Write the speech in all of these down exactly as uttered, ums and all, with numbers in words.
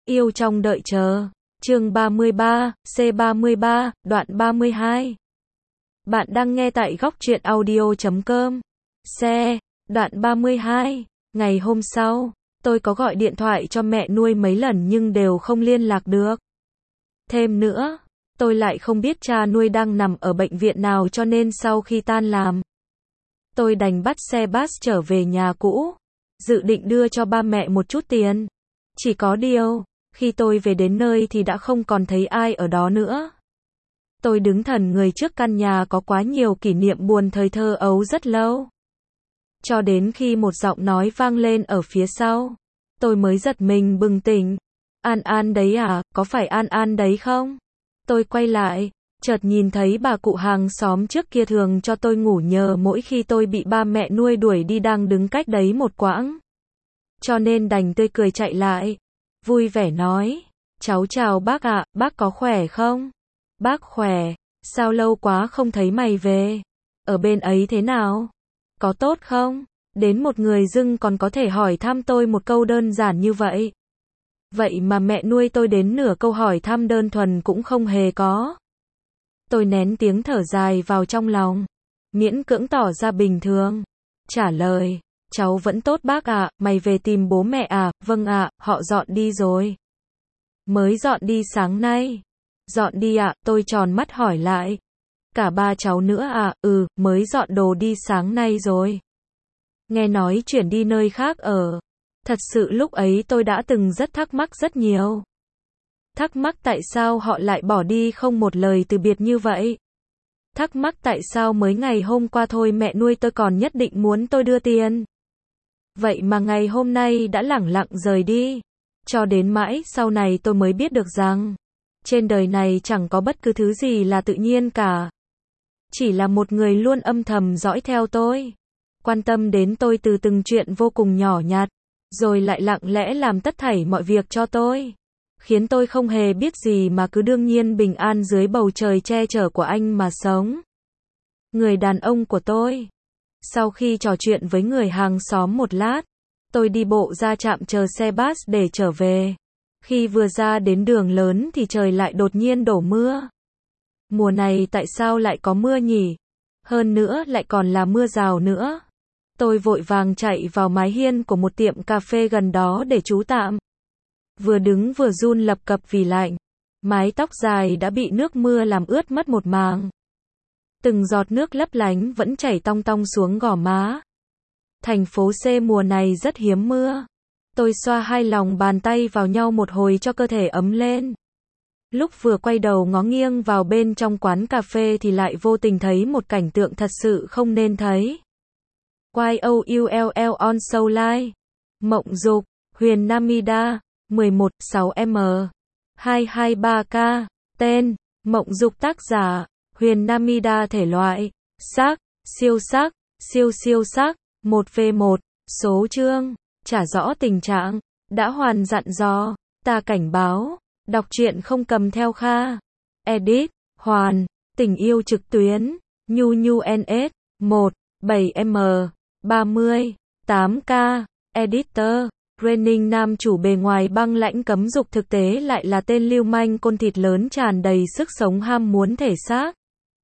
Yêu trong đợi chờ. Chương ba mươi ba, C ba mươi ba, đoạn ba mươi hai. Bạn đang nghe tại góc truyện audio chấm com. Xe, đoạn ba mươi hai. Ngày hôm sau, tôi có gọi điện thoại cho mẹ nuôi mấy lần nhưng đều không liên lạc được. Thêm nữa, tôi lại không biết cha nuôi đang nằm ở bệnh viện nào cho nên sau khi tan làm, tôi đành bắt xe bus trở về nhà cũ, dự định đưa cho ba mẹ một chút tiền. Chỉ có điều, khi tôi về đến nơi thì đã không còn thấy ai ở đó nữa. Tôi đứng thần người trước căn nhà có quá nhiều kỷ niệm buồn thời thơ ấu rất lâu. Cho đến khi một giọng nói vang lên ở phía sau, tôi mới giật mình bừng tỉnh. An An đấy à, có phải An An đấy không? Tôi quay lại, chợt nhìn thấy bà cụ hàng xóm trước kia thường cho tôi ngủ nhờ mỗi khi tôi bị ba mẹ nuôi đuổi đi đang đứng cách đấy một quãng. Cho nên đành tươi cười chạy lại, vui vẻ nói, cháu chào bác ạ, bác có khỏe không? Bác khỏe, sao lâu quá không thấy mày về? Ở bên ấy thế nào? Có tốt không? Đến một người dưng còn có thể hỏi thăm tôi một câu đơn giản như vậy. Vậy mà mẹ nuôi tôi đến nửa câu hỏi thăm đơn thuần cũng không hề có. Tôi nén tiếng thở dài vào trong lòng, miễn cưỡng tỏ ra bình thường. Trả lời, cháu vẫn tốt bác ạ, mày về tìm bố mẹ à? Vâng ạ, họ dọn đi rồi. Mới dọn đi sáng nay. Dọn đi ạ, tôi tròn mắt hỏi lại. Cả ba cháu nữa à? Ừ, mới dọn đồ đi sáng nay rồi. Nghe nói chuyển đi nơi khác ở. Thật sự lúc ấy tôi đã từng rất thắc mắc rất nhiều. Thắc mắc tại sao họ lại bỏ đi không một lời từ biệt như vậy. Thắc mắc tại sao mới ngày hôm qua thôi mẹ nuôi tôi còn nhất định muốn tôi đưa tiền. Vậy mà ngày hôm nay đã lẳng lặng rời đi. Cho đến mãi sau này tôi mới biết được rằng, trên đời này chẳng có bất cứ thứ gì là tự nhiên cả. Chỉ là một người luôn âm thầm dõi theo tôi, quan tâm đến tôi từ từng chuyện vô cùng nhỏ nhặt, rồi lại lặng lẽ làm tất thảy mọi việc cho tôi, khiến tôi không hề biết gì mà cứ đương nhiên bình an dưới bầu trời che chở của anh mà sống. Người đàn ông của tôi. Sau khi trò chuyện với người hàng xóm một lát, tôi đi bộ ra trạm chờ xe bus để trở về. Khi vừa ra đến đường lớn thì trời lại đột nhiên đổ mưa. Mùa này tại sao lại có mưa nhỉ? Hơn nữa lại còn là mưa rào nữa. Tôi vội vàng chạy vào mái hiên của một tiệm cà phê gần đó để trú tạm. Vừa đứng vừa run lập cập vì lạnh. Mái tóc dài đã bị nước mưa làm ướt mất một mảng. Từng giọt nước lấp lánh vẫn chảy tong tong xuống gò má. Thành phố C mùa này rất hiếm mưa. Tôi xoa hai lòng bàn tay vào nhau một hồi cho cơ thể ấm lên. Lúc vừa quay đầu ngó nghiêng vào bên trong quán cà phê thì lại vô tình thấy một cảnh tượng thật sự không nên thấy. Y O U L L on Soul Live. Mộng Dục, Huyền Namida, mười một sáu M, hai hai ba K. Tên, Mộng Dục. Tác giả, Huyền Namida. Thể loại, sắc, siêu sắc, siêu siêu sắc, một v một. Số chương, trả rõ tình trạng, đã hoàn dặn dò, ta cảnh báo, đọc truyện không cầm theo Kha. Edit, Hoàn, tình yêu trực tuyến, Nhu Nhu N S, một, bảy M, ba mươi, tám K. Editor, Training. Nam chủ bề ngoài băng lãnh cấm dục thực tế lại là tên lưu manh côn thịt lớn tràn đầy sức sống ham muốn thể xác.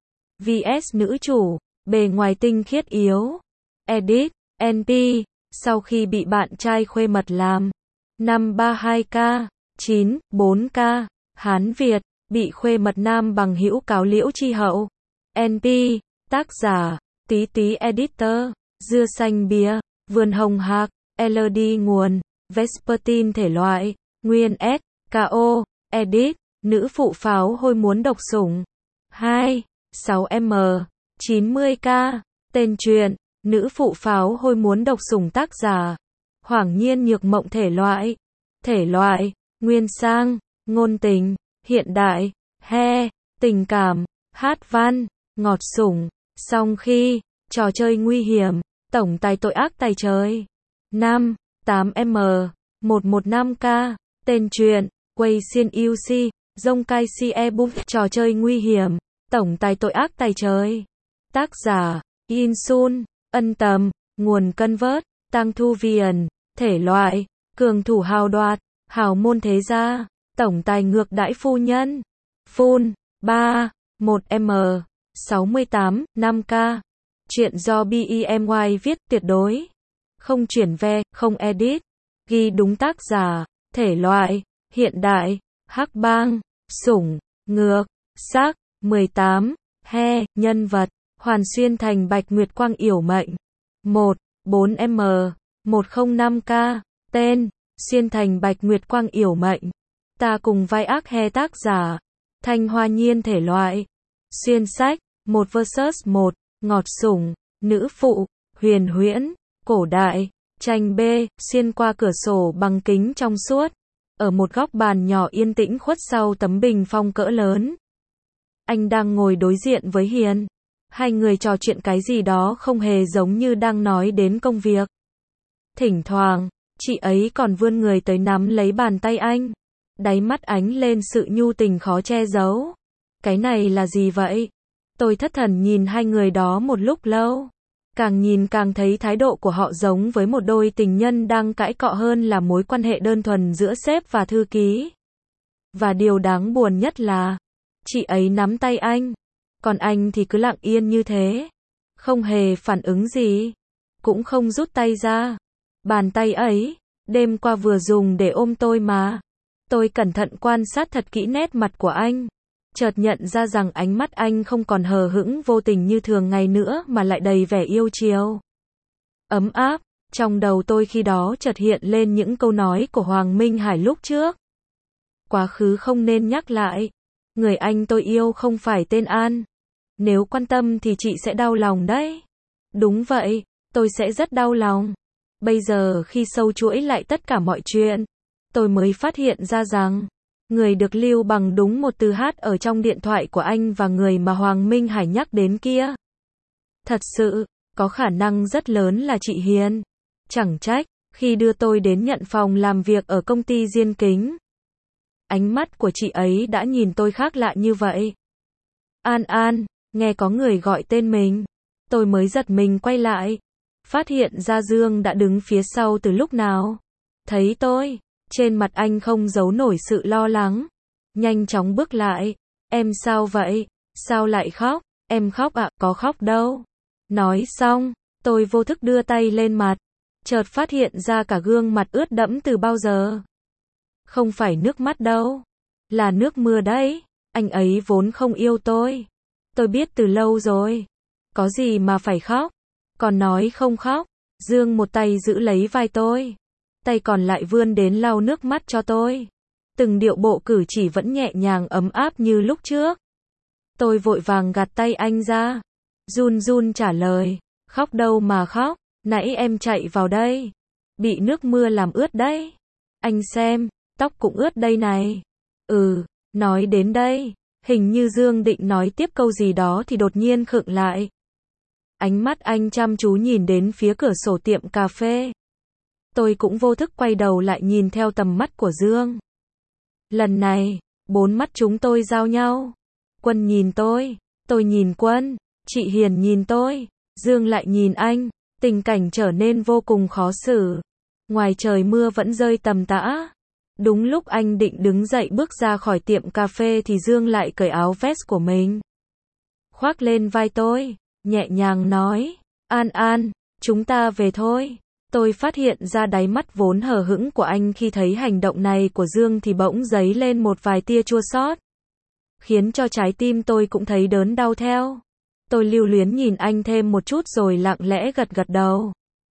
vs nữ chủ, bề ngoài tinh khiết yếu. Edit, N P, sau khi bị bạn trai khuê mật làm năm ba hai K, chín, bốn K, Hán Việt, bị khuê mật nam bằng hữu cáo liễu chi hậu. N P, tác giả, Tí Tí. Editor, Dưa xanh bia, Vườn hồng hạc, L D nguồn, Vespertine. Thể loại, nguyên S, K O. Edit, nữ phụ pháo hôi muốn độc sủng. hai, sáu M, chín mươi K. Tên truyện, nữ phụ pháo hôi muốn độc sủng. Tác giả, Hoàng Nhiên Nhược Mộng. Thể loại, thể loại, nguyên sang, ngôn tình, hiện đại, he, tình cảm, hát văn, ngọt sủng, song khi, trò chơi nguy hiểm, tổng tài tội ác tài trời. năm, tám M, một một năm K. Tên truyện, Quay Xiên U C, Dông Cai Si E Book. Trò chơi nguy hiểm, tổng tài tội ác tài trời. Tác giả, Insun, Ân Tầm, nguồn Convert, Tăng Thu Viền. Thể loại, cường thủ hào đoạt, hào môn thế gia, tổng tài ngược đãi phu nhân. Full, ba, một M, sáu mươi tám, năm K. Chuyện do bê e em i viết, tuyệt đối không chuyển ve, không edit. Ghi đúng tác giả, thể loại, hiện đại, hắc bang, sủng, ngược, sắc, mười tám, he, nhân vật, Hoàn Xuyên Thành Bạch Nguyệt Quang yểu mệnh. một, bốn M, một không năm K. Tên, Xuyên Thành Bạch Nguyệt Quang yểu mệnh. Ta cùng vai ác he tác giả, Thanh Hoa Nhiên thể loại, xuyên sách, một versus một, ngọt sủng, nữ phụ, huyền huyễn, cổ đại, tranh B, xuyên qua cửa sổ bằng kính trong suốt. Ở một góc bàn nhỏ yên tĩnh khuất sau tấm bình phong cỡ lớn. Anh đang ngồi đối diện với Hiền. Hai người trò chuyện cái gì đó không hề giống như đang nói đến công việc. Thỉnh thoảng, chị ấy còn vươn người tới nắm lấy bàn tay anh. Đáy mắt ánh lên sự nhu tình khó che giấu. Cái này là gì vậy? Tôi thất thần nhìn hai người đó một lúc lâu. Càng nhìn càng thấy thái độ của họ giống với một đôi tình nhân đang cãi cọ hơn là mối quan hệ đơn thuần giữa sếp và thư ký. Và điều đáng buồn nhất là, chị ấy nắm tay anh, còn anh thì cứ lặng yên như thế. Không hề phản ứng gì, cũng không rút tay ra. Bàn tay ấy, đêm qua vừa dùng để ôm tôi mà. Tôi cẩn thận quan sát thật kỹ nét mặt của anh. Chợt nhận ra rằng ánh mắt anh không còn hờ hững vô tình như thường ngày nữa mà lại đầy vẻ yêu chiều. Ấm áp, trong đầu tôi khi đó chợt hiện lên những câu nói của Hoàng Minh Hải lúc trước. Quá khứ không nên nhắc lại. Người anh tôi yêu không phải tên An. Nếu quan tâm thì chị sẽ đau lòng đấy. Đúng vậy, tôi sẽ rất đau lòng. Bây giờ khi sâu chuỗi lại tất cả mọi chuyện, tôi mới phát hiện ra rằng, người được lưu bằng đúng một từ hát ở trong điện thoại của anh và người mà Hoàng Minh Hải nhắc đến kia. Thật sự, có khả năng rất lớn là chị Hiền. Chẳng trách, khi đưa tôi đến nhận phòng làm việc ở công ty Diên Kính, ánh mắt của chị ấy đã nhìn tôi khác lạ như vậy. An An, nghe có người gọi tên mình. Tôi mới giật mình quay lại. Phát hiện ra Dương đã đứng phía sau từ lúc nào. Thấy tôi, trên mặt anh không giấu nổi sự lo lắng. Nhanh chóng bước lại. Em sao vậy? Sao lại khóc? Em khóc ạ, à? Có khóc đâu. Nói xong, tôi vô thức đưa tay lên mặt. Chợt phát hiện ra cả gương mặt ướt đẫm từ bao giờ. Không phải nước mắt đâu. Là nước mưa đấy. Anh ấy vốn không yêu tôi. Tôi biết từ lâu rồi. Có gì mà phải khóc. Còn nói không khóc. Dương một tay giữ lấy vai tôi. Tay còn lại vươn đến lau nước mắt cho tôi. Từng điệu bộ cử chỉ vẫn nhẹ nhàng ấm áp như lúc trước. Tôi vội vàng gạt tay anh ra. Run run trả lời. Khóc đâu mà khóc. Nãy em chạy vào đây. Bị nước mưa làm ướt đấy. Anh xem, tóc cũng ướt đây này. Ừ, nói đến đây. Hình như Dương định nói tiếp câu gì đó thì đột nhiên khựng lại. Ánh mắt anh chăm chú nhìn đến phía cửa sổ tiệm cà phê. Tôi cũng vô thức quay đầu lại nhìn theo tầm mắt của Dương. Lần này, bốn mắt chúng tôi giao nhau. Quân nhìn tôi, tôi nhìn Quân, chị Hiền nhìn tôi, Dương lại nhìn anh. Tình cảnh trở nên vô cùng khó xử. Ngoài trời mưa vẫn rơi tầm tã. Đúng lúc anh định đứng dậy bước ra khỏi tiệm cà phê thì Dương lại cởi áo vest của mình. Khoác lên vai tôi, nhẹ nhàng nói, An An, chúng ta về thôi. Tôi phát hiện ra đáy mắt vốn hờ hững của anh khi thấy hành động này của Dương thì bỗng dấy lên một vài tia chua xót, khiến cho trái tim tôi cũng thấy đớn đau theo. Tôi lưu luyến nhìn anh thêm một chút rồi lặng lẽ gật gật đầu.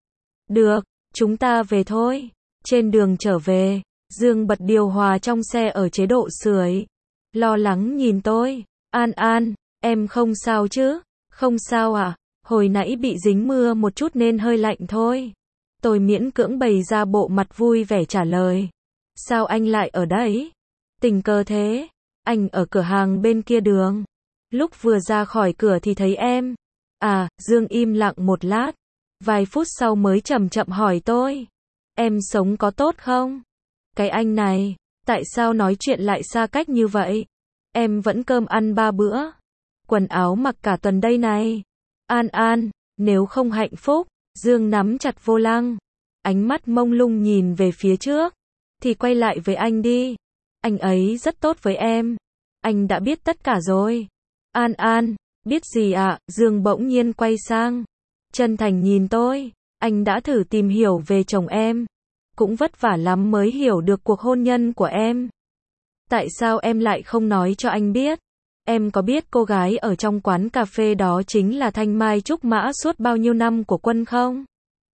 Được, chúng ta về thôi. Trên đường trở về, Dương bật điều hòa trong xe ở chế độ sưởi. Lo lắng nhìn tôi. An An, em không sao chứ? Không sao à? Hồi nãy bị dính mưa một chút nên hơi lạnh thôi. Tôi miễn cưỡng bày ra bộ mặt vui vẻ trả lời. Sao anh lại ở đấy? Tình cờ thế. Anh ở cửa hàng bên kia đường. Lúc vừa ra khỏi cửa thì thấy em. À, Dương im lặng một lát. Vài phút sau mới chậm chậm hỏi tôi. Em sống có tốt không? Cái anh này, tại sao nói chuyện lại xa cách như vậy? Em vẫn cơm ăn ba bữa. Quần áo mặc cả tuần đây này. An An, nếu không hạnh phúc. Dương nắm chặt vô lăng. Ánh mắt mông lung nhìn về phía trước. thì quay lại với anh đi. Anh ấy rất tốt với em. Anh đã biết tất cả rồi. An An, biết gì ạ? Dương bỗng nhiên quay sang. Chân thành nhìn tôi. Anh đã thử tìm hiểu về chồng em. Cũng vất vả lắm mới hiểu được cuộc hôn nhân của em. Tại sao em lại không nói cho anh biết? Em có biết cô gái ở trong quán cà phê đó chính là Thanh Mai Trúc Mã suốt bao nhiêu năm của Quân không?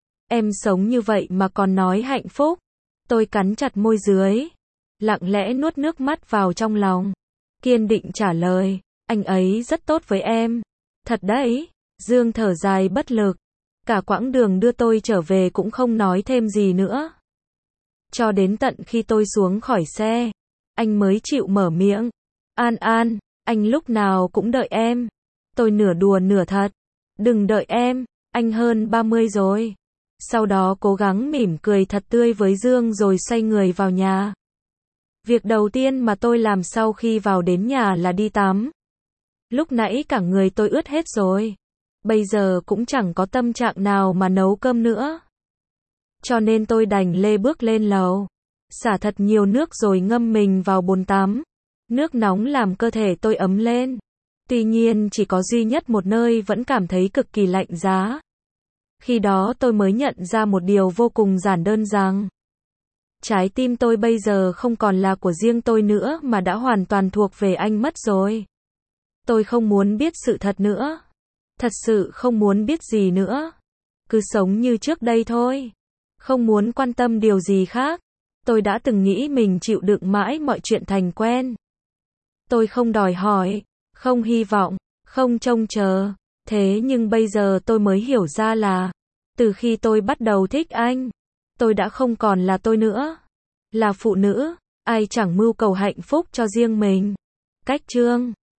Em sống như vậy mà còn nói hạnh phúc. Tôi cắn chặt môi dưới. Lặng lẽ nuốt nước mắt vào trong lòng. Kiên định trả lời. Anh ấy rất tốt với em. Thật đấy. Dương thở dài bất lực. Cả quãng đường đưa tôi trở về cũng không nói thêm gì nữa. Cho đến tận khi tôi xuống khỏi xe, anh mới chịu mở miệng. An An, anh lúc nào cũng đợi em. Tôi nửa đùa nửa thật. Đừng đợi em, anh hơn ba mươi rồi. Sau đó cố gắng mỉm cười thật tươi với Dương rồi xoay người vào nhà. Việc đầu tiên mà tôi làm sau khi vào đến nhà là đi tắm. Lúc nãy cả người tôi ướt hết rồi. Bây giờ cũng chẳng có tâm trạng nào mà nấu cơm nữa. Cho nên tôi đành lê bước lên lầu. Xả thật nhiều nước rồi ngâm mình vào bồn tắm. Nước nóng làm cơ thể tôi ấm lên. Tuy nhiên chỉ có duy nhất một nơi vẫn cảm thấy cực kỳ lạnh giá. Khi đó tôi mới nhận ra một điều vô cùng giản đơn rằng trái tim tôi bây giờ không còn là của riêng tôi nữa mà đã hoàn toàn thuộc về anh mất rồi. Tôi không muốn biết sự thật nữa. Thật sự không muốn biết gì nữa. Cứ sống như trước đây thôi. Không muốn quan tâm điều gì khác. Tôi đã từng nghĩ mình chịu đựng mãi mọi chuyện thành quen. Tôi không đòi hỏi, không hy vọng, không trông chờ. Thế nhưng bây giờ tôi mới hiểu ra là từ khi tôi bắt đầu thích anh, tôi đã không còn là tôi nữa. Là phụ nữ, ai chẳng mưu cầu hạnh phúc cho riêng mình. Cách chương